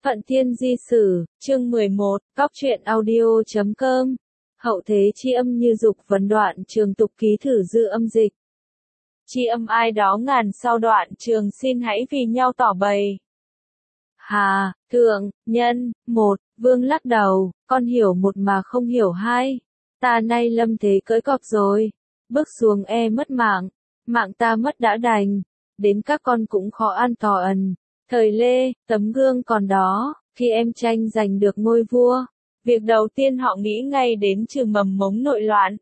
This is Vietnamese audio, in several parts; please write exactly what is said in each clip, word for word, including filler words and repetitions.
Phận Thiên Di Sử, chương mười một, Cóc truyện audio chấm com. Hậu thế chi âm như dục vấn đoạn trường tục ký thử dư âm dịch. Chi âm ai đó ngàn sau đoạn trường xin hãy vì nhau tỏ bày. Hà, thượng, nhân, một, vương lắc đầu, con hiểu một mà không hiểu hai. Ta nay lâm thế cưỡi cọp rồi, bước xuống e mất mạng, mạng ta mất đã đành, đến các con cũng khó an tò ẩn. Thời Lê, tấm gương còn đó, khi em tranh giành được ngôi vua, việc đầu tiên họ nghĩ ngay đến trừ mầm mống nội loạn.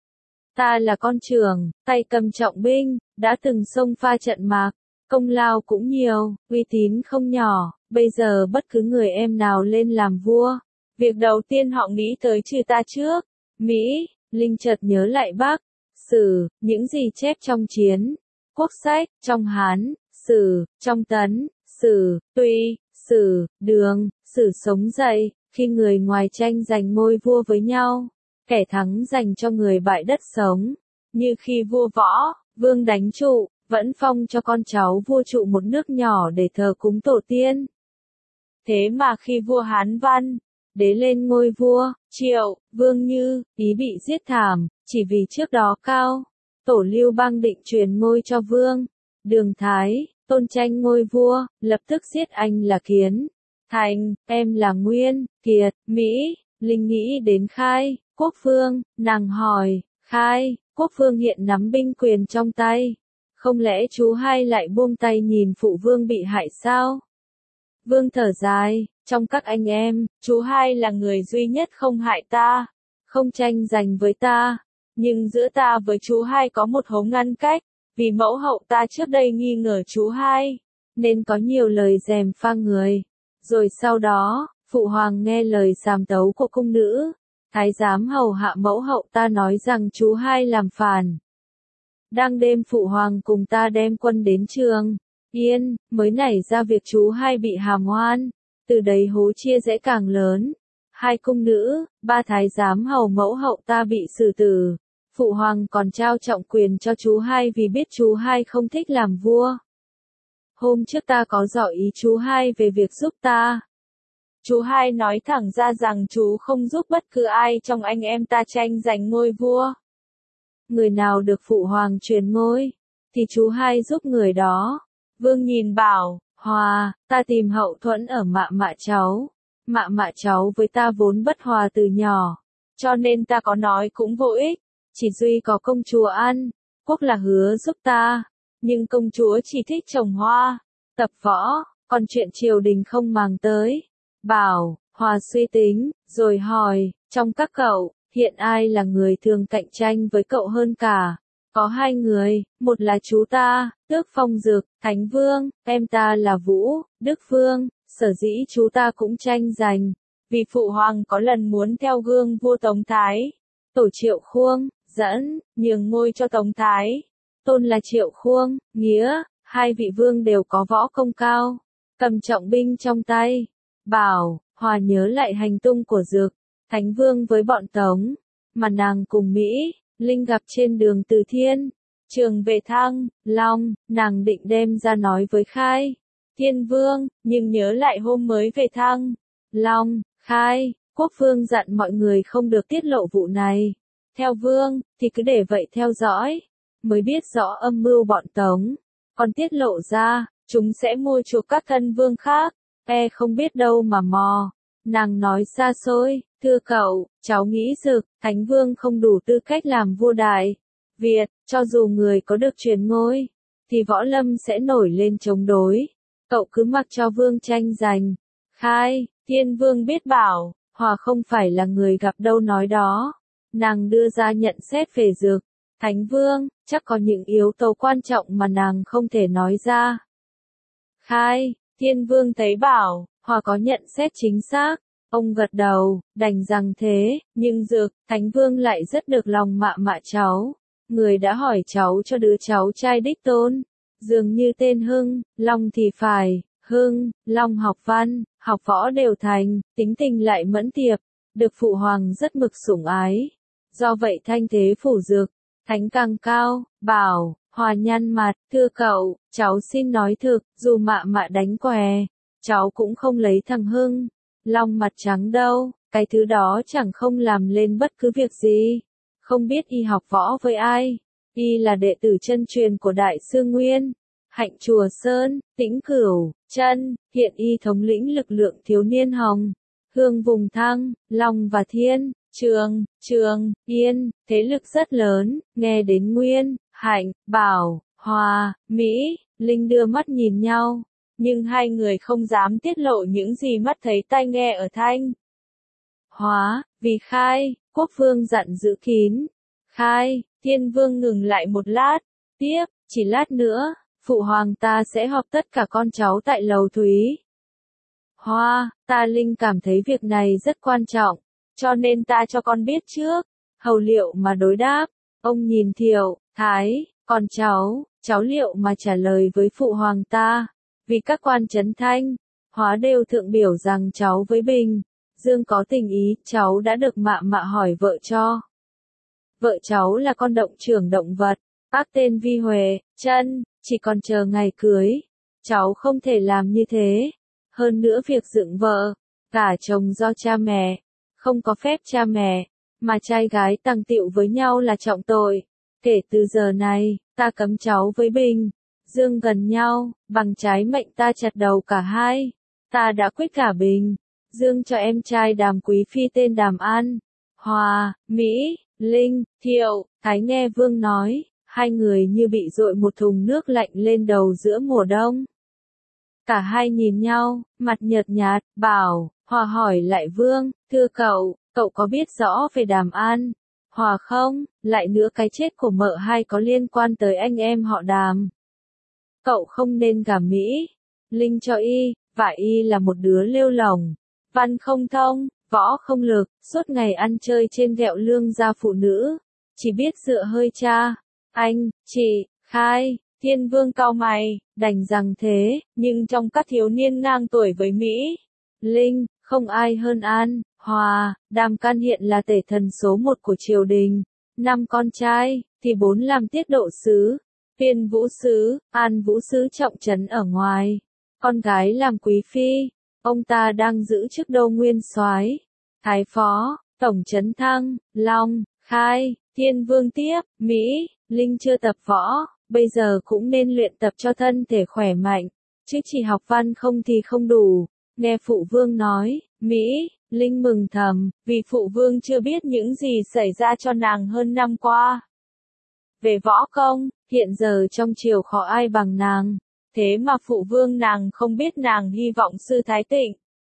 Ta là con trưởng, tay cầm trọng binh, đã từng xông pha trận mạc, công lao cũng nhiều, uy tín không nhỏ, bây giờ bất cứ người em nào lên làm vua, việc đầu tiên họ nghĩ tới trừ ta trước. Mỹ, Linh chợt nhớ lại Bắc, Sử, những gì chép trong chiến, quốc sách, trong Hán, Sử, trong Tấn, Sử, Tuy, Sử, Đường, Sử sống dậy, khi người ngoài tranh giành ngôi vua với nhau, kẻ thắng dành cho người bại đất sống, như khi vua Võ, Vương đánh trụ, vẫn phong cho con cháu vua trụ một nước nhỏ để thờ cúng tổ tiên. Thế mà khi vua Hán Văn, Đế lên ngôi vua, Triệu, Vương Như, ý bị giết thảm, chỉ vì trước đó Cao, Tổ Lưu Bang định truyền ngôi cho Vương, Đường Thái, Tôn tranh ngôi vua, lập tức giết anh là Kiến, Thành, em là Nguyên, Kiệt, Mỹ. Linh nghĩ đến Khai, Quốc Vương, nàng hỏi, Khai, Quốc Vương hiện nắm binh quyền trong tay, không lẽ chú hai lại buông tay nhìn phụ vương bị hại sao? Vương thở dài, trong các anh em, chú hai là người duy nhất không hại ta, không tranh giành với ta, nhưng giữa ta với chú hai có một hố ngăn cách, vì mẫu hậu ta trước đây nghi ngờ chú hai, nên có nhiều lời gièm pha người. Rồi sau đó, phụ hoàng nghe lời sàm tấu của cung nữ, thái giám hầu hạ mẫu hậu ta nói rằng chú hai làm phản. Đang đêm phụ hoàng cùng ta đem quân đến Trường Yên, mới nảy ra việc chú hai bị hàm oan, từ đấy hố chia rẽ càng lớn. Hai cung nữ, ba thái giám hầu mẫu hậu ta bị xử tử. Phụ hoàng còn trao trọng quyền cho chú hai vì biết chú hai không thích làm vua. Hôm trước ta có dò ý chú hai về việc giúp ta. Chú hai nói thẳng ra rằng chú không giúp bất cứ ai trong anh em ta tranh giành ngôi vua. Người nào được phụ hoàng truyền ngôi, thì chú hai giúp người đó. Vương nhìn bảo, Hòa, ta tìm hậu thuẫn ở mạ mạ cháu. Mạ mạ cháu với ta vốn bất hòa từ nhỏ, cho nên ta có nói cũng vô ích. Chỉ duy có công chúa An, Quốc là hứa giúp ta, nhưng công chúa chỉ thích trồng hoa, tập võ, còn chuyện triều đình không màng tới. Bảo, Hòa suy tính, rồi hỏi, trong các cậu, hiện ai là người thường cạnh tranh với cậu hơn cả? Có hai người, một là chú ta, Tước Phong Dực, Thánh Vương, em ta là Vũ, Đức Vương, sở dĩ chú ta cũng tranh giành, vì phụ hoàng có lần muốn theo gương vua Tống Thái, Tổ Triệu Khuông, dẫn, nhường ngôi cho Tống Thái. Tôn là Triệu Khuông, Nghĩa, hai vị vương đều có võ công cao, cầm trọng binh trong tay. Bảo, Hòa nhớ lại hành tung của Dực, Thánh Vương với bọn Tống, mà nàng cùng Mỹ, Linh gặp trên đường từ Thiên, Trường về Thăng, Long, nàng định đem ra nói với Khai, Thiên Vương, nhưng nhớ lại hôm mới về Thăng, Long, Khai, Quốc Vương dặn mọi người không được tiết lộ vụ này. Theo Vương, thì cứ để vậy theo dõi, mới biết rõ âm mưu bọn Tống, còn tiết lộ ra, chúng sẽ mua chuộc các thân vương khác, e không biết đâu mà mò. Nàng nói xa xôi, thưa cậu, cháu nghĩ Dực, Thánh Vương không đủ tư cách làm vua Đại Việt, cho dù người có được truyền ngôi, thì võ lâm sẽ nổi lên chống đối. Cậu cứ mặc cho Vương tranh giành. Khai, Thiên Vương biết bảo, Hòa không phải là người gặp đâu nói đó. Nàng đưa ra nhận xét về Dực, Thánh Vương, chắc có những yếu tố quan trọng mà nàng không thể nói ra. Khai, Thiên Vương thấy bảo, Hòa có nhận xét chính xác, ông gật đầu, đành rằng thế, nhưng Dực, Thánh Vương lại rất được lòng mạ mạ cháu. Người đã hỏi cháu cho đứa cháu trai đích tôn, dường như tên Hưng, Long thì phải, Hưng, Long học văn, học võ đều thành, tính tình lại mẫn tiệp, được phụ hoàng rất mực sủng ái. Do vậy thanh thế phủ Dực, Thánh càng cao. Bảo, Hòa nhăn mặt, thưa cậu, cháu xin nói thực, dù mạ mạ đánh què, cháu cũng không lấy thằng Hưng, Long mặt trắng đâu, cái thứ đó chẳng không làm lên bất cứ việc gì, không biết y học võ với ai, y là đệ tử chân truyền của Đại sư Nguyên, Hạnh Chùa Sơn, Tĩnh Cửu, Chân, hiện y thống lĩnh lực lượng thiếu niên Hồng, Hương vùng Thăng, Long và Thiên, Trường, Trường, Yên, thế lực rất lớn, nghe đến Nguyên, Hạnh, Bảo, Hòa, Mỹ, Linh đưa mắt nhìn nhau, nhưng hai người không dám tiết lộ những gì mắt thấy tai nghe ở Thanh Hóa, vì khai, quốc vương dặn giữ kín. Khai, Thiên vương ngừng lại một lát, tiếp, chỉ lát nữa, phụ hoàng ta sẽ họp tất cả con cháu tại lầu Thúy Hoa, ta Linh cảm thấy việc này rất quan trọng, cho nên ta cho con biết trước, hầu liệu mà đối đáp, ông nhìn Thiệu, Thái, còn cháu, cháu liệu mà trả lời với phụ hoàng ta, vì các quan trấn Thanh Hóa đều thượng biểu rằng cháu với Bình Dương có tình ý, cháu đã được mạ mạ hỏi vợ cho. Vợ cháu là con động trưởng động vật, bác tên Vi Huệ, Chân, chỉ còn chờ ngày cưới. Cháu không thể làm như thế. Hơn nữa việc dựng vợ, gả chồng do cha mẹ, không có phép cha mẹ, mà trai gái tàng tiệu với nhau là trọng tội. Kể từ giờ này, ta cấm cháu với Bình Dương gần nhau, bằng trái mệnh ta chặt đầu cả hai. Ta đã quyết gả Bình Dương cho em trai Đàm Quý Phi tên Đàm An. Hòa, Mỹ, Linh, Thiệu, Thái nghe Vương nói, hai người như bị dội một thùng nước lạnh lên đầu giữa mùa đông. Cả hai nhìn nhau, mặt nhợt nhạt, bảo, Hòa hỏi lại Vương, thưa cậu, cậu có biết rõ về Đàm An? Hòa không, lại nữa cái chết của mợ hai có liên quan tới anh em họ Đàm. Cậu không nên gả Mỹ. Linh cho y, và y là một đứa lêu lỏng, văn không thông, võ không lực, suốt ngày ăn chơi trên ghẹo lương gia phụ nữ, chỉ biết dựa hơi cha. Anh, chị, Khai, Thiên vương cau mày, đành rằng thế, nhưng trong các thiếu niên ngang tuổi với Mỹ, Linh, không ai hơn An, Hòa, Đàm Can hiện là tể thần số một của triều đình. Năm con trai, thì bốn làm tiết độ sứ, Viên Vũ Sứ, An Vũ Sứ trọng trấn ở ngoài. Con gái làm quý phi, ông ta đang giữ chức đô nguyên soái, thái phó, tổng trấn Thăng, Long, Khai, Thiên vương tiếp, Mỹ, Linh chưa tập võ, bây giờ cũng nên luyện tập cho thân thể khỏe mạnh, chứ chỉ học văn không thì không đủ. Nghe phụ vương nói, Mỹ, Linh mừng thầm, vì phụ vương chưa biết những gì xảy ra cho nàng hơn năm qua. Về võ công, hiện giờ trong triều khó ai bằng nàng, thế mà phụ vương nàng không biết nàng hy vọng sư Thái Tịnh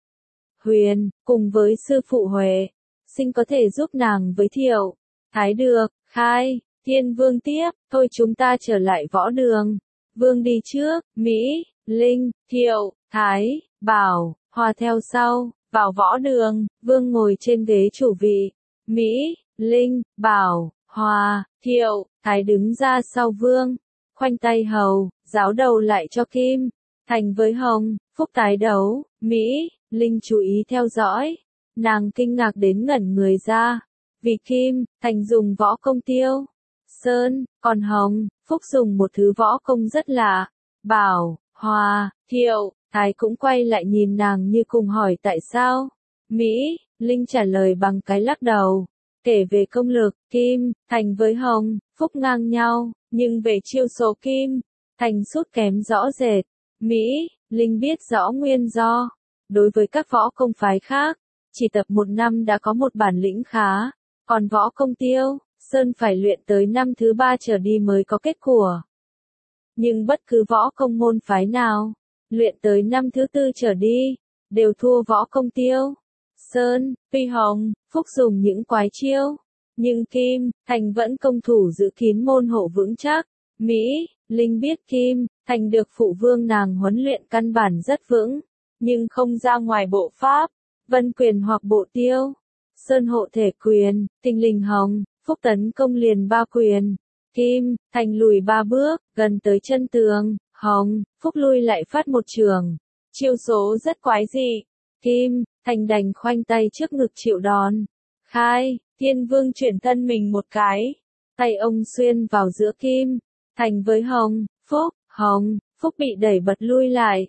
Huyền, cùng với sư phụ Huệ, sinh có thể giúp nàng với Thiệu, Thái được, Khai, Thiên vương tiếp, thôi chúng ta trở lại võ đường. Vương đi trước, Mỹ, Linh, Thiệu, Thái, Bảo, Hòa theo sau, vào võ đường, Vương ngồi trên ghế chủ vị. Mỹ, Linh, Bảo, Hòa, Thiệu, Thái đứng ra sau Vương, khoanh tay hầu, giáo đầu lại cho Kim, Thành với Hồng, Phúc tái đấu. Mỹ, Linh chú ý theo dõi, nàng kinh ngạc đến ngẩn người ra, vì Kim, Thành dùng võ công Tiêu Sơn, còn Hồng, Phúc dùng một thứ võ công rất lạ. Bảo, Hòa, Thiệu, Thái cũng quay lại nhìn nàng như cùng hỏi tại sao. Mỹ, Linh trả lời bằng cái lắc đầu. Kể về công lực, Kim, Thành với Hồng, Phúc ngang nhau, nhưng về chiêu số Kim, Thành sút kém rõ rệt. Mỹ, Linh biết rõ nguyên do. Đối với các võ công phái khác, chỉ tập một năm đã có một bản lĩnh khá, còn võ công Tiêu Sơn phải luyện tới năm thứ ba trở đi mới có kết quả. Nhưng bất cứ võ công môn phái nào, luyện tới năm thứ tư trở đi, đều thua võ công Tiêu Sơn. Tuy Hồng, Phúc dùng những quái chiêu, nhưng Kim, Thành vẫn công thủ giữ kín môn hộ vững chắc. Mỹ, Linh biết Kim, Thành được phụ vương nàng huấn luyện căn bản rất vững, nhưng không ra ngoài bộ pháp, vân quyền hoặc bộ Tiêu Sơn hộ thể quyền, tình linh Hồng, Phúc tấn công liền ba quyền. Kim, Thành lùi ba bước, gần tới chân tường. Hồng, Phúc lui lại phát một trường. Chiêu số rất quái dị. Kim, Thành đành khoanh tay trước ngực chịu đòn. Khai, Thiên vương chuyển thân mình một cái. Tay ông xuyên vào giữa Kim, Thành với Hồng, Phúc, Hồng, Phúc bị đẩy bật lui lại.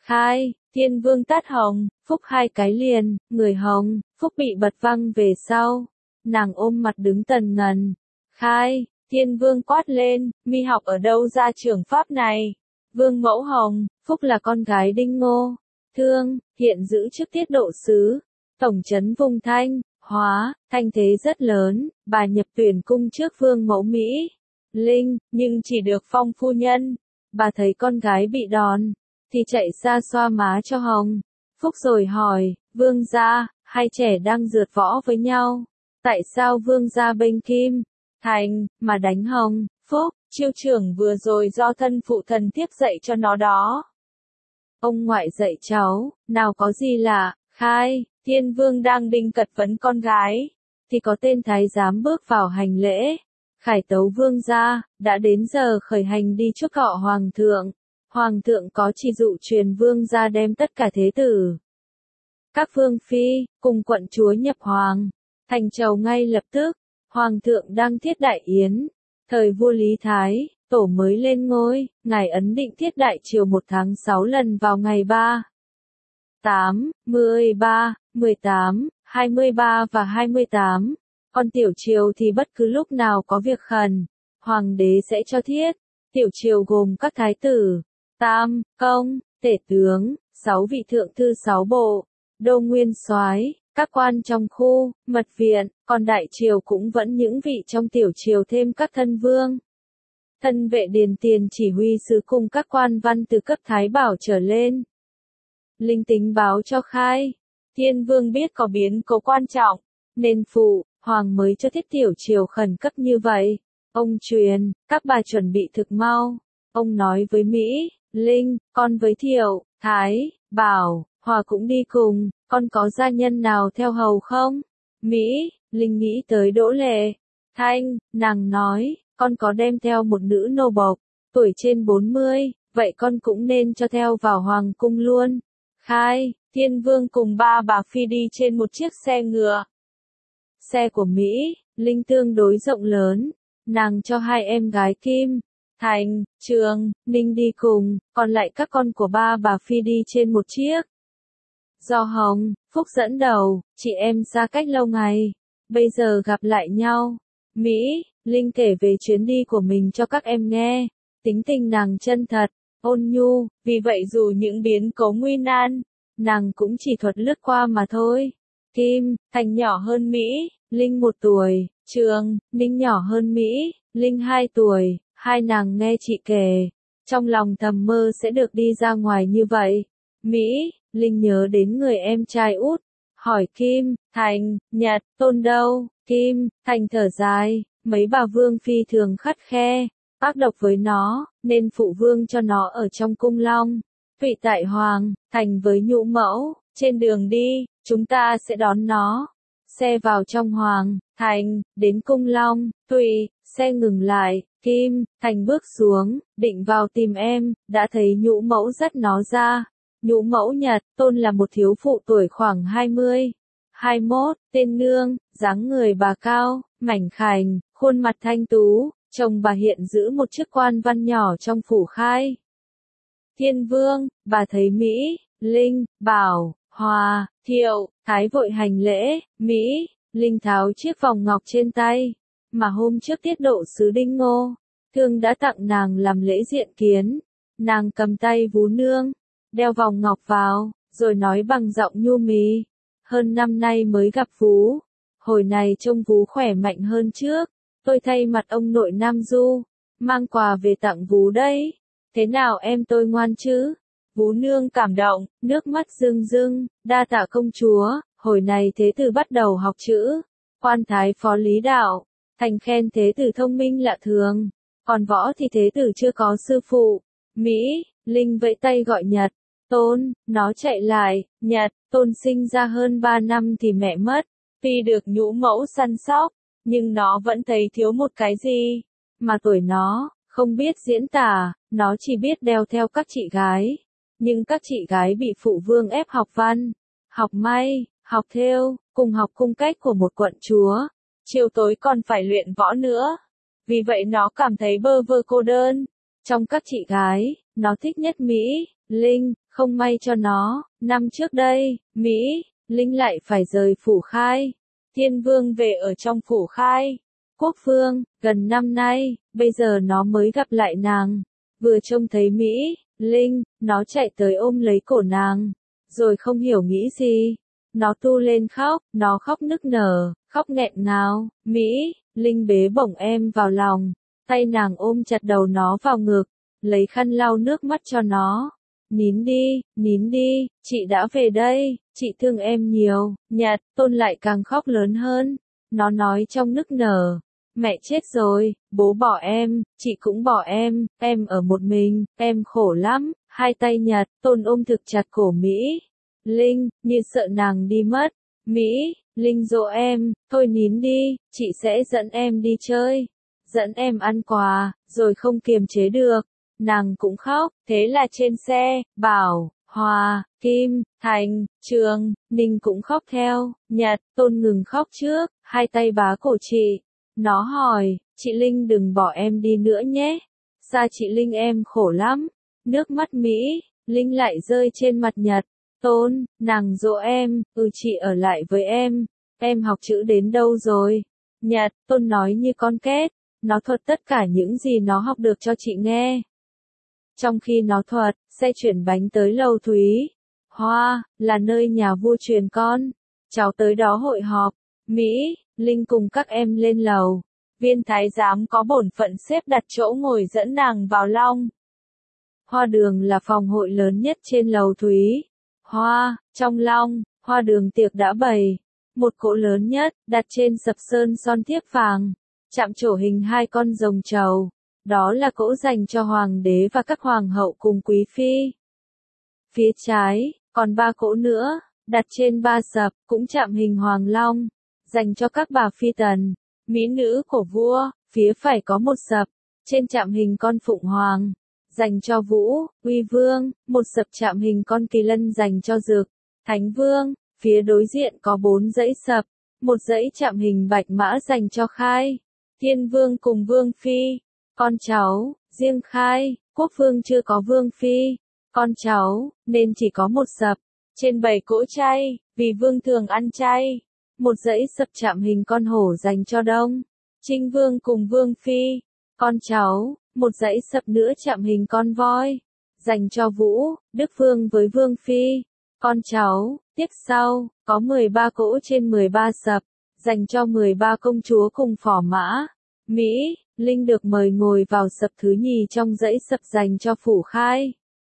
Khai, Thiên Vương tát hồng, Phúc hai cái liền, người hồng, Phúc bị bật văng về sau. Nàng ôm mặt đứng tần ngần. Khai, Thiên Vương quát lên, mi học ở đâu ra trường pháp này? Vương mẫu hồng, Phúc là con gái Đinh Ngô. Thương, hiện giữ chức tiết độ sứ. Tổng trấn vùng Thanh, Hóa, thanh thế rất lớn, bà nhập tuyển cung trước vương mẫu Mỹ. Linh, nhưng chỉ được phong phu nhân. Bà thấy con gái bị đòn, thì chạy ra xoa má cho Hồng. Phúc rồi hỏi, vương gia, hai trẻ đang rượt võ với nhau. Tại sao vương gia bênh Kim Thành, mà đánh Hồng? Phúc, chiêu trưởng vừa rồi do thân phụ thần thiếp dạy cho nó đó. Ông ngoại dạy cháu, nào có gì lạ. Khai, Thiên Vương đang định cật vấn con gái, thì có tên thái giám bước vào hành lễ. Khải tấu vương gia, đã đến giờ khởi hành đi chuốc thọ hoàng thượng. Hoàng thượng có chỉ dụ truyền vương gia đem tất cả thế tử, các vương phi, cùng quận chúa nhập hoàng, thành chầu ngay lập tức. Hoàng thượng đang thiết đại yến. Thời vua Lý Thái, tổ mới lên ngôi, ngài ấn định thiết đại triều một tháng sáu lần vào ngày ba, tám, mười ba, mười tám, hai mươi ba và hai mươi tám. Còn tiểu triều thì bất cứ lúc nào có việc khẩn, hoàng đế sẽ cho thiết. Tiểu triều gồm các thái tử, tam, công, tể tướng, sáu vị thượng thư sáu bộ, đô nguyên soái, các quan trong khu, mật viện, còn đại triều cũng vẫn những vị trong tiểu triều thêm các thân vương. Thân vệ điền tiền chỉ huy sứ cùng các quan văn từ cấp thái bảo trở lên. Linh tính báo cho Khai, Thiên Vương biết có biến cố quan trọng, nên phụ, hoàng mới cho thiết tiểu triều khẩn cấp như vậy. Ông truyền, các bà chuẩn bị thực mau. Ông nói với Mỹ, Linh, con với Thiệu, Thái, Bảo, Hòa cũng đi cùng, con có gia nhân nào theo hầu không? Mỹ, Linh nghĩ tới Đỗ Lệ. Thanh, nàng nói, con có đem theo một nữ nô bộc, tuổi trên bốn mươi, vậy con cũng nên cho theo vào hoàng cung luôn. Khai, Thiên Vương cùng ba bà phi đi trên một chiếc xe ngựa. Xe của Mỹ, Linh tương đối rộng lớn, nàng cho hai em gái Kim Thành, Trường, Ninh đi cùng, còn lại các con của ba bà phi đi trên một chiếc. Do Hồng, Phúc dẫn đầu, chị em xa cách lâu ngày, bây giờ gặp lại nhau. Mỹ, Linh kể về chuyến đi của mình cho các em nghe, tính tình nàng chân thật, ôn nhu, vì vậy dù những biến cố nguy nan, nàng cũng chỉ thuật lướt qua mà thôi. Kim Thành nhỏ hơn Mỹ, Linh một tuổi, Trường, Ninh nhỏ hơn Mỹ, Linh hai tuổi, hai nàng nghe chị kể, trong lòng thầm mơ sẽ được đi ra ngoài như vậy. Mỹ, Linh nhớ đến người em trai út, hỏi Kim Thành, Nhật, Tôn đâu? Kim Thành thở dài, mấy bà vương phi thường khắt khe, ác độc với nó, nên phụ vương cho nó ở trong cung Long. Vị tại Hoàng Thành với nhũ mẫu, trên đường đi, chúng ta sẽ đón nó. Xe vào trong Hoàng Thành, đến cung Long, Tùy, xe ngừng lại, Kim Thành bước xuống, định vào tìm em, đã thấy nhũ mẫu dắt nó ra. Nhũ mẫu Nhật, Tôn là một thiếu phụ tuổi khoảng hai mươi, hai mươi mốt, tên Nương, dáng người bà cao, mảnh khảnh, khuôn mặt thanh tú, chồng bà hiện giữ một chức quan văn nhỏ trong phủ Khai. Thiên Vương, bà thấy Mỹ, Linh, Bảo, Hòa, Thiệu, Thái vội hành lễ. Mỹ, Linh tháo chiếc vòng ngọc trên tay, mà hôm trước tiết độ sứ Đinh Ngô, Thương đã tặng nàng làm lễ diện kiến. Nàng cầm tay Vú Nương, đeo vòng ngọc vào, rồi nói bằng giọng nhu mì, hơn năm nay mới gặp Vú, hồi này trông Vú khỏe mạnh hơn trước, tôi thay mặt ông nội Nam Du, mang quà về tặng Vú đây. Thế nào em tôi ngoan chứ? Vú Nương cảm động, nước mắt rưng rưng, đa tạ công chúa, hồi này thế tử bắt đầu học chữ. Quan thái phó Lý Đạo, Thành khen thế tử thông minh lạ thường, còn Võ thì thế tử chưa có sư phụ. Mỹ, Linh vẫy tay gọi Nhật, Tôn, nó chạy lại. Nhật, Tôn sinh ra hơn ba năm thì mẹ mất, tuy được nhũ mẫu săn sóc, nhưng nó vẫn thấy thiếu một cái gì, mà tuổi nó không biết diễn tả, nó chỉ biết đeo theo các chị gái. Nhưng các chị gái bị phụ vương ép học văn, học may, học thêu, cùng học cung cách của một quận chúa. Chiều tối còn phải luyện võ nữa. Vì vậy nó cảm thấy bơ vơ cô đơn. Trong các chị gái, nó thích nhất Mỹ, Linh, Không may cho nó, năm trước đây, Mỹ, Linh lại phải rời Phủ Khai. Thiên Vương về ở trong Phủ Khai. Quốc Vương, gần năm nay, bây giờ nó mới gặp lại nàng. Vừa trông thấy Mỹ, Linh, nó chạy tới ôm lấy cổ nàng. Rồi không hiểu nghĩ gì. Nó tu lên khóc, nó khóc nức nở, khóc nghẹn ngào. Mỹ, Linh bế bổng em vào lòng. Tay nàng ôm chặt đầu nó vào ngực. Lấy khăn lau nước mắt cho nó. Nín đi, nín đi, chị đã về đây, chị thương em nhiều. Nhật, Tôn lại càng khóc lớn hơn. Nó nói trong nức nở. Mẹ chết rồi, bố bỏ em, chị cũng bỏ em, em ở một mình, em khổ lắm. Hai tay Nhật, Tôn ôm thực chặt cổ Mỹ. Linh, như sợ nàng đi mất. Mỹ, Linh dỗ em, thôi nín đi, chị sẽ dẫn em đi chơi. Dẫn em ăn quà, rồi không kiềm chế được. Nàng cũng khóc, thế là trên xe, Bảo, Hòa, Kim, Thành, Trường, Ninh cũng khóc theo. Nhật, Tôn ngừng khóc trước, hai tay bá cổ chị. Nó hỏi, chị Linh đừng bỏ em đi nữa nhé. Xa chị Linh em khổ lắm. Nước mắt Mỹ, Linh lại rơi trên mặt Nhật. Tôn, nàng dỗ em, ừ chị ở lại với em. Em học chữ đến đâu rồi? Nhật, Tôn nói như con két. Nó thuật tất cả những gì nó học được cho chị nghe. Trong khi nó thuật, xe chuyển bánh tới lầu Thúy Hoa, là nơi nhà vua truyền con. Cháu tới đó hội họp. Mỹ, Linh cùng các em lên lầu. Viên thái giám có bổn phận xếp đặt chỗ ngồi dẫn nàng vào long. Hoa đường là phòng hội lớn nhất trên lầu Thúy Hoa. Trong long, hoa đường tiệc đã bày. Một cỗ lớn nhất, đặt trên sập sơn son thiếp vàng. Chạm trổ hình hai con rồng trầu. Đó là cỗ dành cho hoàng đế và các hoàng hậu cùng quý phi. Phía trái, còn ba cỗ nữa, đặt trên ba sập, cũng chạm hình hoàng long, dành cho các bà phi tần, mỹ nữ của vua. Phía phải có một sập, trên chạm hình con phụng hoàng, dành cho Vũ, Uy Vương, một sập chạm hình con kỳ lân dành cho Dực, Thánh Vương. Phía đối diện có bốn dãy sập, một dãy chạm hình bạch mã dành cho Khai, Thiên Vương cùng Vương Phi. Con cháu, riêng Khai, Quốc Vương chưa có Vương Phi, con cháu, nên chỉ có một sập. Trên bảy cỗ chay, vì Vương thường ăn chay. Một dãy sập chạm hình con hổ dành cho Đông, Trinh Vương cùng Vương Phi. Con cháu, một dãy sập nữa chạm hình con voi, dành cho Vũ, Đức Vương với Vương Phi. Con cháu, tiếp sau, có mười ba cỗ trên mười ba sập, dành cho mười ba công chúa cùng phò mã. Mỹ, Linh được mời ngồi vào sập thứ nhì trong dãy sập dành cho Phủ Khai.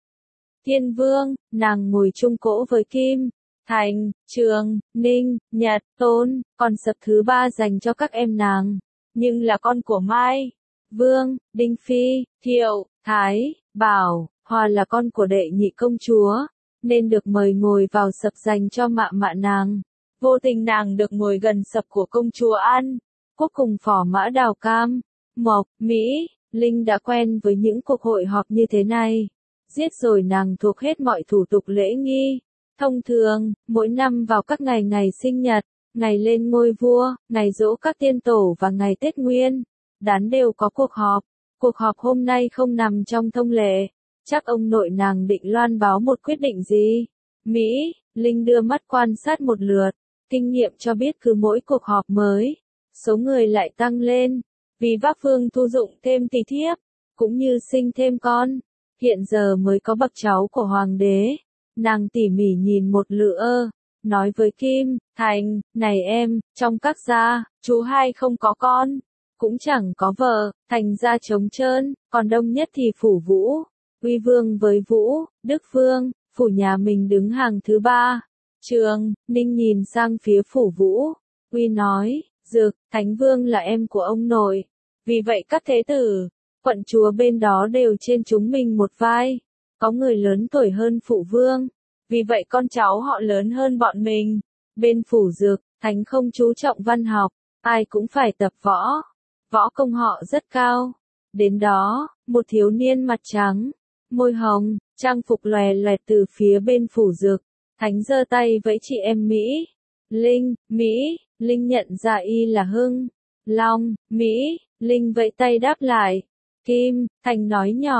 Thiên Vương, nàng ngồi chung cỗ với Kim, Thành, Trường, Ninh, Nhật, Tôn, còn sập thứ ba dành cho các em nàng, nhưng là con của Mai, Vương, Đinh Phi, Thiệu, Thái, Bảo, Hòa là con của đệ nhị công chúa, nên được mời ngồi vào sập dành cho mạ mạ nàng. Vô tình nàng được ngồi gần sập của công chúa An Quốc cùng phò mã Đào Cam, Mộc, Mỹ. Linh đã quen với những cuộc hội họp như thế này. Giết rồi nàng thuộc hết mọi thủ tục lễ nghi. Thông thường, mỗi năm vào các ngày ngày sinh nhật, ngày lên ngôi vua, ngày giỗ các tiên tổ và ngày Tết Nguyên, đán đều có cuộc họp. Cuộc họp hôm nay không nằm trong thông lệ. Chắc ông nội nàng định loan báo một quyết định gì? Mỹ, Linh đưa mắt quan sát một lượt. Kinh nghiệm cho biết cứ mỗi cuộc họp mới, số người lại tăng lên. Vì Vác Vương thu dụng thêm tỳ thiếp, cũng như sinh thêm con. Hiện giờ mới có bậc cháu của hoàng đế. Nàng tỉ mỉ nhìn một lượt, nói với Kim, Thành, này em, trong các gia, chú hai không có con, cũng chẳng có vợ, thành gia trống trơn, còn đông nhất thì phủ Vũ, Uy Vương với Vũ, Đức Vương, phủ nhà mình đứng hàng thứ ba. Trường, Ninh nhìn sang phía phủ Vũ, Uy nói, Dực, Thánh Vương là em của ông nội, vì vậy các thế tử, quận chúa bên đó đều trên chúng mình một vai. Có người lớn tuổi hơn phụ vương, vì vậy con cháu họ lớn hơn bọn mình. Bên phủ Dực, Thánh không chú trọng văn học, ai cũng phải tập võ. Võ công họ rất cao. Đến đó, một thiếu niên mặt trắng, môi hồng, trang phục lòe loẹt từ phía bên phủ Dực. Thánh giơ tay vẫy chị em Mỹ. Linh, Mỹ, Linh nhận ra y là Hưng. Long, Mỹ, Linh vẫy tay đáp lại. Kim, Thành nói nhỏ,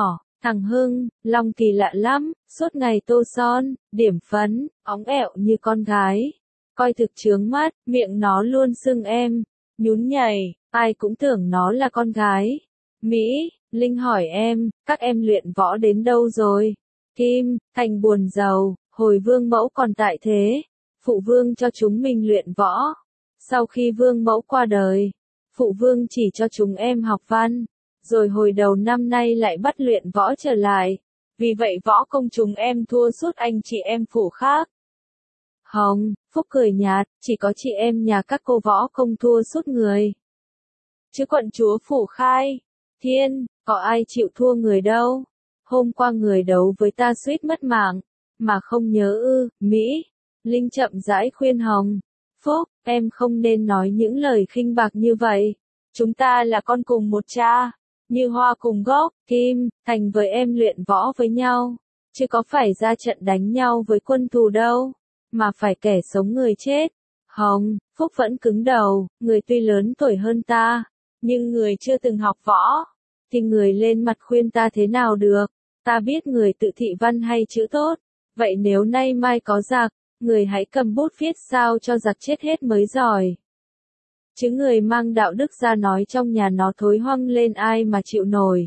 Thằng Hưng, Long Kỳ lạ lắm, suốt ngày tô son, điểm phấn, óng ẹo như con gái. Coi thực chướng mắt, miệng nó luôn sưng em, nhún nhảy, ai cũng tưởng nó là con gái. Mỹ, Linh hỏi em, các em luyện võ đến đâu rồi? Kim, Thành buồn rầu, hồi vương mẫu còn tại thế, phụ vương cho chúng mình luyện võ. Sau khi vương mẫu qua đời, phụ vương chỉ cho chúng em học văn, rồi hồi đầu năm nay lại bắt luyện võ trở lại. Vì vậy võ công chúng em thua suốt anh chị em phủ khác. Hồng, Phúc cười nhạt, chỉ có chị em nhà các cô võ công thua suốt người. Chứ quận chúa phủ khai, Thiên, có ai chịu thua người đâu. Hôm qua người đấu với ta suýt mất mạng, mà không nhớ ư, Mỹ. Linh chậm rãi khuyên Hồng. Phúc, em không nên nói những lời khinh bạc như vậy. Chúng ta là con cùng một cha, như hoa cùng gốc. Kim, Thành với em luyện võ với nhau, chứ có phải ra trận đánh nhau với quân thù đâu, mà phải kẻ sống người chết. Hồng, Phúc vẫn cứng đầu, người tuy lớn tuổi hơn ta, nhưng người chưa từng học võ, thì người lên mặt khuyên ta thế nào được. Ta biết người tự thị văn hay chữ tốt, vậy nếu nay mai có giặc, người hãy cầm bút viết sao cho giặc chết hết mới giỏi. Chứ người mang đạo đức ra nói trong nhà nó thối hoang lên ai mà chịu nổi.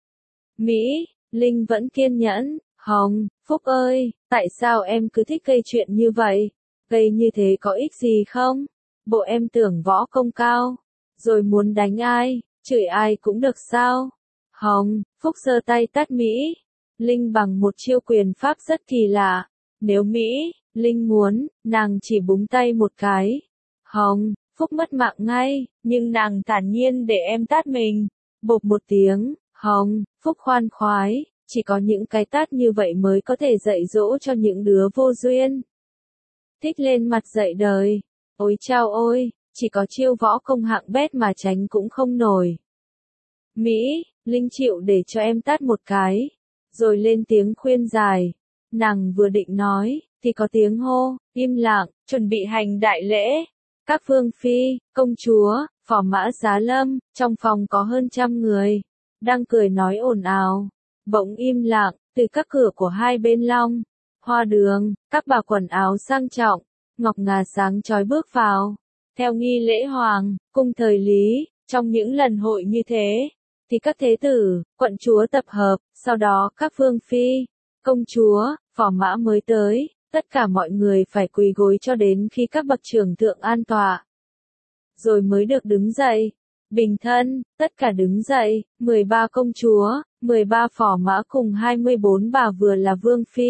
Mỹ, Linh vẫn kiên nhẫn. Hồng, Phúc ơi, tại sao em cứ thích gây chuyện như vậy? Gây như thế có ích gì không? Bộ em tưởng võ công cao, rồi muốn đánh ai, chửi ai cũng được sao? Hồng, Phúc giơ tay tát Mỹ, Linh bằng một chiêu quyền pháp rất kỳ lạ. Nếu Mỹ, Linh muốn, nàng chỉ búng tay một cái. Hồng, Phúc mất mạng ngay, nhưng nàng thản nhiên để em tát mình. Bộp một tiếng, Hồng, Phúc khoan khoái, chỉ có những cái tát như vậy mới có thể dạy dỗ cho những đứa vô duyên. Thích lên mặt dạy đời. Ôi chao ôi, chỉ có chiêu võ công hạng bét mà tránh cũng không nổi. Mỹ, Linh chịu để cho em tát một cái, rồi lên tiếng khuyên dài. Nàng vừa định nói, thì có tiếng hô, im lặng, chuẩn bị hành đại lễ. Các vương phi, công chúa, phò mã giá lâm, trong phòng có hơn trăm người, đang cười nói ồn ào. Bỗng im lặng, từ các cửa của hai bên long, hoa đường, các bà quần áo sang trọng, ngọc ngà sáng chói bước vào. Theo nghi lễ hoàng, cung thời Lý, trong những lần hội như thế, thì các thế tử, quận chúa tập hợp, sau đó các vương phi, công chúa, phò mã mới tới, tất cả mọi người phải quỳ gối cho đến khi các bậc trưởng thượng an tọa. Rồi mới được đứng dậy. Bình thân, tất cả đứng dậy, mười ba công chúa, mười ba phò mã cùng hai mươi bốn bà vừa là vương phi,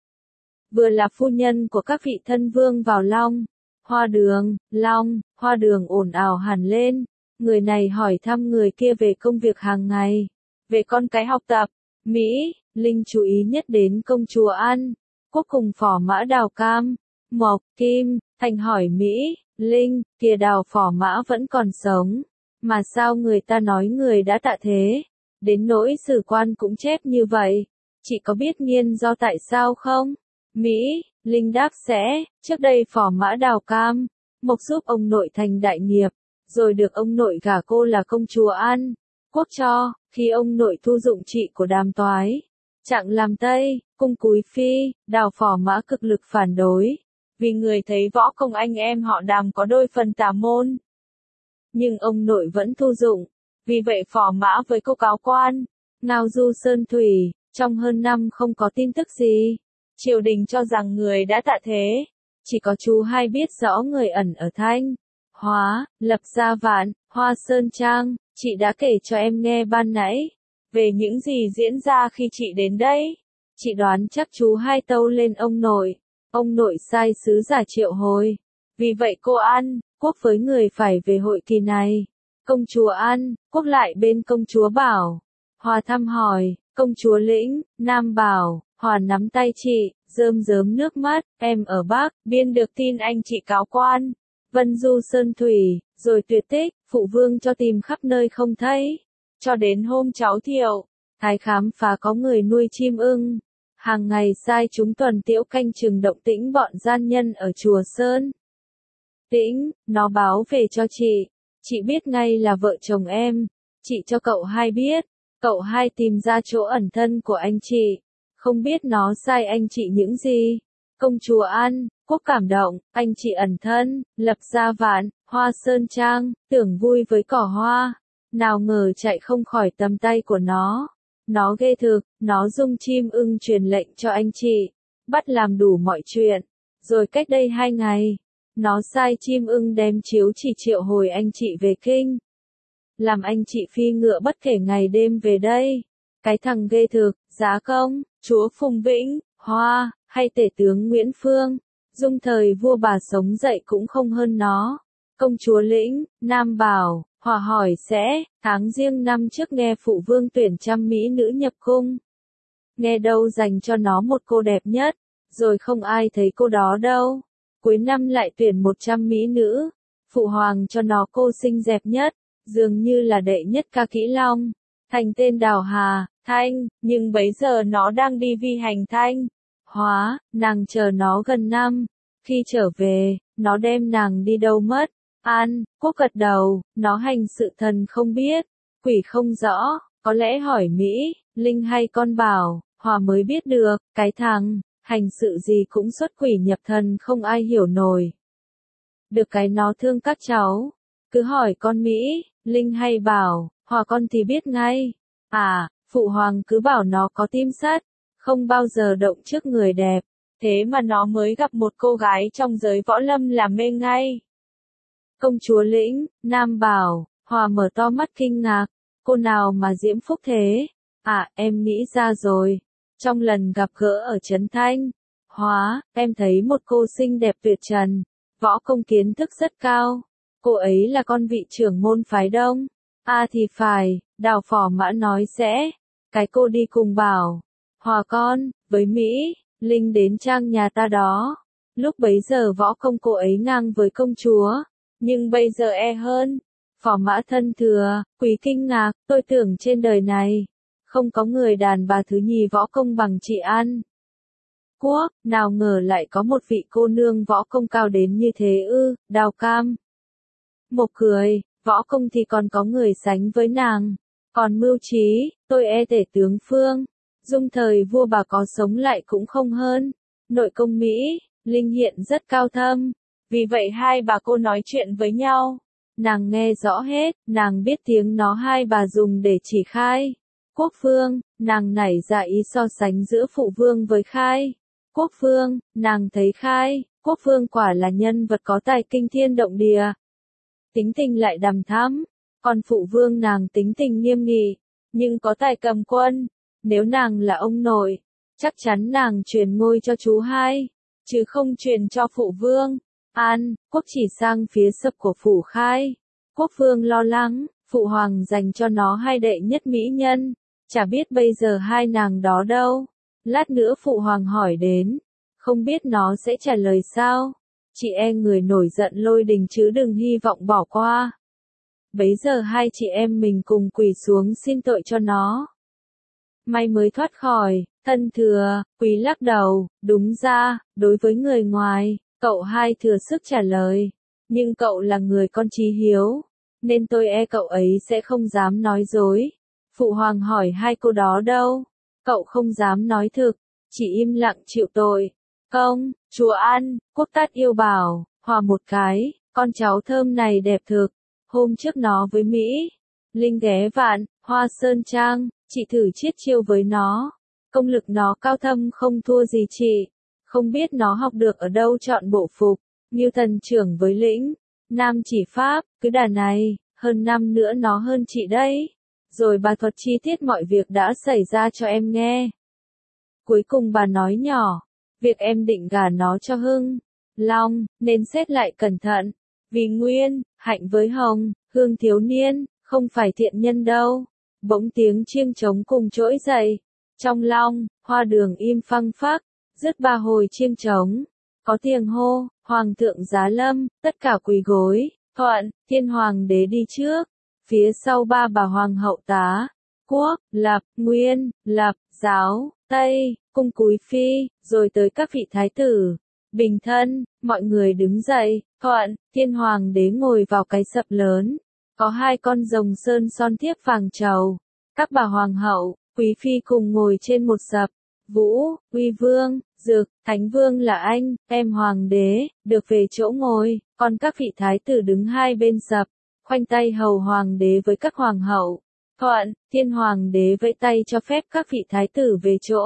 vừa là phu nhân của các vị thân vương vào long, hoa đường, long, hoa đường ồn ào hẳn lên. Người này hỏi thăm người kia về công việc hàng ngày, về con cái học tập. Mỹ, Linh chú ý nhất đến công chúa An, Quốc cùng phò mã Đào Cam, Mộc, Kim. Thành hỏi Mỹ, Linh, kìa Đào phò mã vẫn còn sống, mà sao người ta nói người đã tạ thế, đến nỗi sử quan cũng chép như vậy, chị có biết nguyên do tại sao không? Mỹ, Linh đáp sẽ, trước đây phò mã Đào Cam, Mộc giúp ông nội thành đại nghiệp, rồi được ông nội gả cô là công chúa An, Quốc cho, khi ông nội thu dụng chị của Đàm Toái, chặng làm Tây, cung cúi phi. Đào phò mã cực lực phản đối, vì người thấy võ công anh em họ Đàm có đôi phần tà môn. Nhưng ông nội vẫn thu dụng, vì vậy phò mã với cô cáo quan, ngao du sơn thủy, trong hơn năm không có tin tức gì. Triều đình cho rằng người đã tạ thế, chỉ có chú hai biết rõ người ẩn ở Thanh, Hóa, Lập Gia Vạn, Hoa Sơn Trang. Chị đã kể cho em nghe ban nãy, về những gì diễn ra khi chị đến đây. Chị đoán chắc chú hai tâu lên ông nội, ông nội sai sứ giả triệu hồi. Vì vậy cô An, Quốc với người phải về hội kỳ này. Công chúa An, Quốc lại bên công chúa Bảo. Hòa thăm hỏi, công chúa Lĩnh, Nam Bảo. Hòa nắm tay chị, rơm rớm nước mắt, em ở Bắc, biên được tin anh chị cáo quan, Vân du sơn thủy, rồi tuyệt tích, phụ vương cho tìm khắp nơi không thấy. Cho đến hôm cháu Thiệu, Thái khám phá có người nuôi chim ưng, hàng ngày sai chúng tuần tiễu canh chừng động tĩnh bọn gian nhân ở chùa Sơn. Tĩnh, nó báo về cho chị, chị biết ngay là vợ chồng em, chị cho cậu hai biết, Cậu hai tìm ra chỗ ẩn thân của anh chị. Không biết nó sai anh chị những gì. Công chúa An, Quốc cảm động, anh chị ẩn thân, lập gia vạn, hoa sơn trang, tưởng vui với cỏ hoa. Nào ngờ chạy không khỏi tầm tay của nó. Nó ghê thực, nó dung chim ưng truyền lệnh cho anh chị. Bắt làm đủ mọi chuyện. Rồi cách đây hai ngày, nó sai chim ưng đem chiếu chỉ triệu hồi anh chị về kinh. Làm anh chị phi ngựa bất kể ngày đêm về đây. Cái thằng ghê thực, Giá Công, chúa Phùng Vĩnh, Hoa, hay tể tướng Nguyễn Phương. Dung thời vua bà sống dậy cũng không hơn nó. Công chúa Lĩnh, Nam Bảo, Hòa hỏi sẽ, tháng riêng năm trước nghe phụ vương tuyển trăm mỹ nữ nhập cung. Nghe đâu dành cho nó một cô đẹp nhất, rồi không ai thấy cô đó đâu. Cuối năm lại tuyển một trăm mỹ nữ, phụ hoàng cho nó cô xinh đẹp nhất, dường như là đệ nhất ca kỹ long. Thành tên Đào Hà, Thanh, nhưng bấy giờ nó đang đi vi hành Thanh. Hóa, nàng chờ nó gần năm. Khi trở về, nó đem nàng đi đâu mất. An, Quốc gật đầu, nó hành sự thần không biết, quỷ không rõ, có lẽ hỏi Mỹ, Linh hay con bảo, Hòa mới biết được, cái thằng, hành sự gì cũng xuất quỷ nhập thần không ai hiểu nổi. Được cái nó thương các cháu, cứ hỏi con Mỹ, Linh hay bảo, Hòa con thì biết ngay. À, phụ hoàng cứ bảo nó có tim sắt, không bao giờ động trước người đẹp, thế mà nó mới gặp một cô gái trong giới võ lâm là mê ngay. Công chúa Lĩnh, Nam Bảo, Hòa mở to mắt kinh ngạc, cô nào mà diễm phúc thế? À, em nghĩ ra rồi. Trong lần gặp gỡ ở Trấn Thanh, Hóa, em thấy một cô xinh đẹp tuyệt trần, võ công kiến thức rất cao. Cô ấy là con vị trưởng môn phái Đông. À thì phải, Đào Phò Mã nói sẽ. Cái cô đi cùng bảo. Hòa con, với Mỹ, Linh đến trang nhà ta đó. Lúc bấy giờ võ công cô ấy ngang với công chúa. Nhưng bây giờ e hơn. Phò Mã thân thừa, quý kinh ngạc, tôi tưởng trên đời này, không có người đàn bà thứ nhì võ công bằng chị An. Quốc, nào ngờ lại có một vị cô nương võ công cao đến như thế ư, Đào Cam. Một cười, võ công thì còn có người sánh với nàng. Còn mưu trí, tôi e tể tướng Phương. Dung thời vua bà có sống lại cũng không hơn. Nội công Mỹ, Linh hiện rất cao thâm. Vì vậy hai bà cô nói chuyện với nhau. Nàng nghe rõ hết, nàng biết tiếng nó hai bà dùng để chỉ Khai. Quốc Phương, nàng nảy ra ý so sánh giữa phụ vương với Khai. Quốc Phương, nàng thấy Khai, Quốc Phương quả là nhân vật có tài kinh thiên động địa. Tính tình lại đằm thắm, còn phụ vương nàng tính tình nghiêm nghị, nhưng có tài cầm quân. Nếu nàng là ông nội, chắc chắn nàng truyền ngôi cho chú hai, chứ không truyền cho phụ vương. An, Quốc chỉ sang phía sập của phủ Khai. Quốc vương lo lắng, phụ hoàng dành cho nó hai đệ nhất mỹ nhân, chả biết bây giờ hai nàng đó đâu. Lát nữa phụ hoàng hỏi đến, không biết nó sẽ trả lời sao. Chị e người nổi giận lôi đình chứ đừng hy vọng bỏ qua. Bấy giờ hai chị em mình cùng quỳ xuống xin tội cho nó. May mới thoát khỏi, thân thừa, quý lắc đầu, đúng ra, đối với người ngoài, cậu hai thừa sức trả lời. Nhưng cậu là người con chí hiếu, nên tôi e cậu ấy sẽ không dám nói dối. Phụ hoàng hỏi hai cô đó đâu? Cậu không dám nói thực, chỉ im lặng chịu tội. Công, chúa An, Quốc tát yêu bảo, Hòa một cái, con cháu thơm này đẹp thực. Hôm trước nó với Mỹ, Linh ghé vạn, Hoa Sơn Trang, chị thử chiết chiêu với nó. Công lực nó cao thâm không thua gì chị. Không biết nó học được ở đâu chọn bộ phục. Như thần trưởng với Lĩnh, Nam chỉ pháp, cứ đà này, hơn năm nữa nó hơn chị đấy. Rồi bà thuật chi tiết mọi việc đã xảy ra cho em nghe. Cuối cùng bà nói nhỏ, việc em định gả nó cho Hưng, Long, nên xét lại cẩn thận. Vì Nguyên, Hạnh với Hồng, Hương thiếu niên, không phải thiện nhân đâu. Bỗng tiếng chiêng trống cùng trỗi dậy. Trong Long, Hoa Đường im phăng phắc, dứt ba hồi chiêng trống. Có tiếng hô, Hoàng thượng giá lâm, tất cả quỳ gối, thuận, Thiên Hoàng đế đi trước. Phía sau ba bà Hoàng hậu tá, Quốc, Lập, Nguyên, Lập, Giáo, Tây, cung cúi phi, rồi tới các vị thái tử. Bình thân, mọi người đứng dậy, thuận, Thiên Hoàng đế ngồi vào cái sập lớn. Có hai con rồng sơn son thiếp vàng trầu. Các bà hoàng hậu, quý phi cùng ngồi trên một sập. Vũ, Uy Vương, Dực, Thánh Vương là anh, em hoàng đế, được về chỗ ngồi, còn các vị thái tử đứng hai bên sập, khoanh tay hầu hoàng đế với các hoàng hậu. Thuận, Thiên hoàng đế vẫy tay cho phép các vị thái tử về chỗ.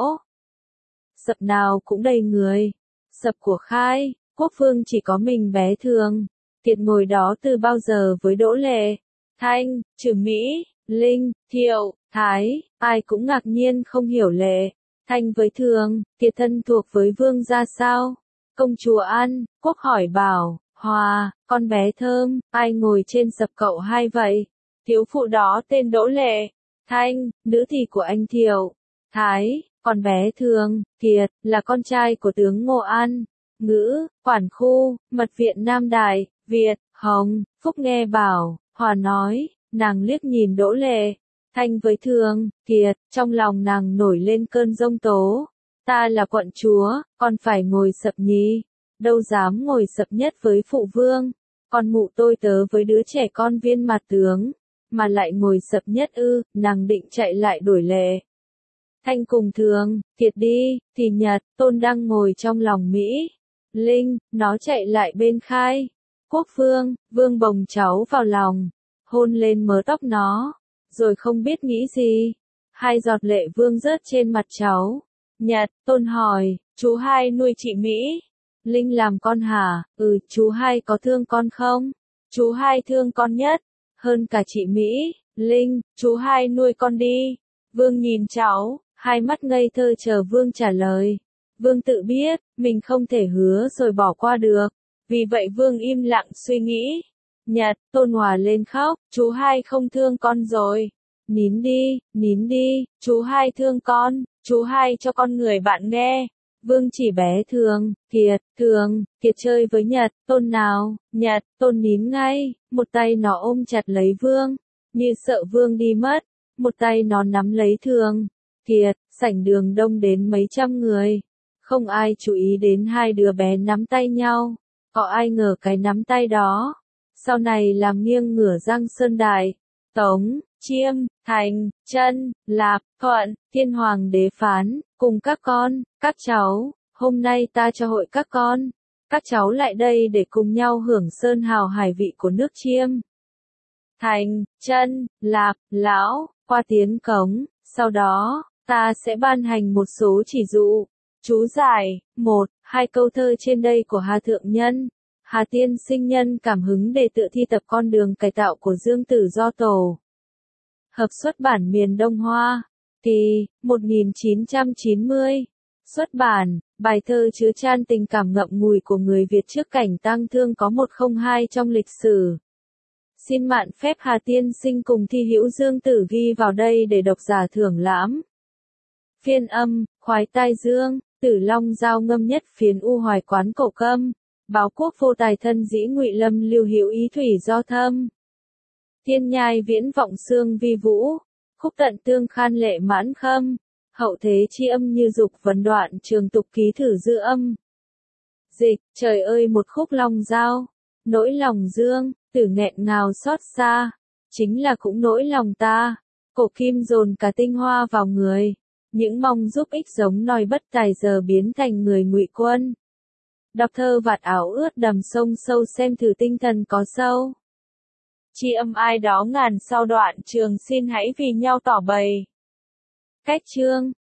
Sập nào cũng đầy người. Sập của Khai, Quốc Vương chỉ có mình bé Thường. Tiệt ngồi đó từ bao giờ với Đỗ Lệ, Thanh, Trừ Mỹ, Linh, Thiệu, Thái, ai cũng ngạc nhiên không hiểu Lệ, Thanh với Thường, Tiệt thân thuộc với Vương ra sao? Công chúa ăn, Quốc hỏi bảo, Hòa, con bé Thơm, ai ngồi trên sập cậu hai vậy? Thiếu phụ đó tên Đỗ Lệ, Thanh, nữ thì của anh Thiệu, Thái, con bé Thường, Kiệt, là con trai của tướng Ngô An. Ngữ, quản khu, mật viện Nam Đại, Việt, Hồng, Phúc nghe bảo, Hòa nói, nàng liếc nhìn Đỗ Lệ, Thanh với Thường, Kiệt, trong lòng nàng nổi lên cơn giông tố. Ta là quận chúa, con phải ngồi sập nhì, đâu dám ngồi sập nhất với phụ vương, con mụ tôi tớ với đứa trẻ con viên mặt tướng, mà lại ngồi sập nhất ư, nàng định chạy lại đuổi Lệ. Thanh cùng Thường, Kiệt đi, thì Nhật, Tôn đang ngồi trong lòng Mỹ. Linh, nó chạy lại bên Khai. Quốc Vương, Vương bồng cháu vào lòng, hôn lên mớ tóc nó, rồi không biết nghĩ gì. Hai giọt lệ vương rớt trên mặt cháu. Nhật, Tôn hỏi, chú hai nuôi chị Mỹ. Linh làm con hả? Ừ, chú hai có thương con không? Chú hai thương con nhất, hơn cả chị Mỹ. Linh, chú hai nuôi con đi. Vương nhìn cháu, hai mắt ngây thơ chờ Vương trả lời. Vương tự biết, mình không thể hứa rồi bỏ qua được. Vì vậy Vương im lặng suy nghĩ. Nhật, Tôn hòa lên khóc, chú hai không thương con rồi. Nín đi, nín đi, chú hai thương con, chú hai cho con người bạn nghe. Vương chỉ bé Thường, Kiệt, Thường, Kiệt chơi với Nhật, Tôn nào, Nhật, Tôn nín ngay, một tay nó ôm chặt lấy Vương, như sợ Vương đi mất, một tay nó nắm lấy Thường, Kiệt, sảnh đường đông đến mấy trăm người. Không ai chú ý đến hai đứa bé nắm tay nhau, có ai ngờ cái nắm tay đó, sau này làm nghiêng ngửa Giang Sơn Đại, Tống, Chiêm, Thành, Trân, Lạp, Thuận, Thiên Hoàng đế phán, cùng các con, các cháu, hôm nay ta cho hội các con, các cháu lại đây để cùng nhau hưởng sơn hào hải vị của nước Chiêm. Thành, Trân, Lạp, Lão, qua tiến cống, sau đó, ta sẽ ban hành một số chỉ dụ. Chú giải, một, hai câu thơ trên đây của Hà Thượng Nhân. Hà Tiên sinh nhân cảm hứng để tự thi tập con đường cải tạo của Dương Tử Do Tổ. Hợp xuất bản miền Đông Hoa. Kỳ, một nghìn chín trăm chín mươi. Xuất bản, bài thơ chứa chan tình cảm ngậm ngùi của người Việt trước cảnh tang thương có một không hai trong lịch sử. Xin mạn phép Hà Tiên sinh cùng thi hữu Dương Tử ghi vào đây để độc giả thưởng lãm. Phiên âm, khoái tai dương, Tử Long giao ngâm nhất phiến u hoài quán cổ câm. Báo quốc vô tài thân dĩ Ngụy Lâm lưu hữu ý thủy do thâm. Thiên nhai viễn vọng xương vi vũ, khúc tận tương khan lệ mãn khâm. Hậu thế chi âm như dục vấn đoạn trường tục ký thử dư âm. Dịch, trời ơi một khúc long giao, nỗi lòng dương, Tử nghẹn ngào xót xa, chính là cũng nỗi lòng ta. Cổ kim dồn cả tinh hoa vào người, những mong giúp ích giống nòi bất tài giờ biến thành người Ngụy Quân. Đọc thơ vạt áo ướt đầm sông sâu xem thử tinh thần có sâu. Chi âm ai đó ngàn sau đoạn trường xin hãy vì nhau tỏ bày. Cách chương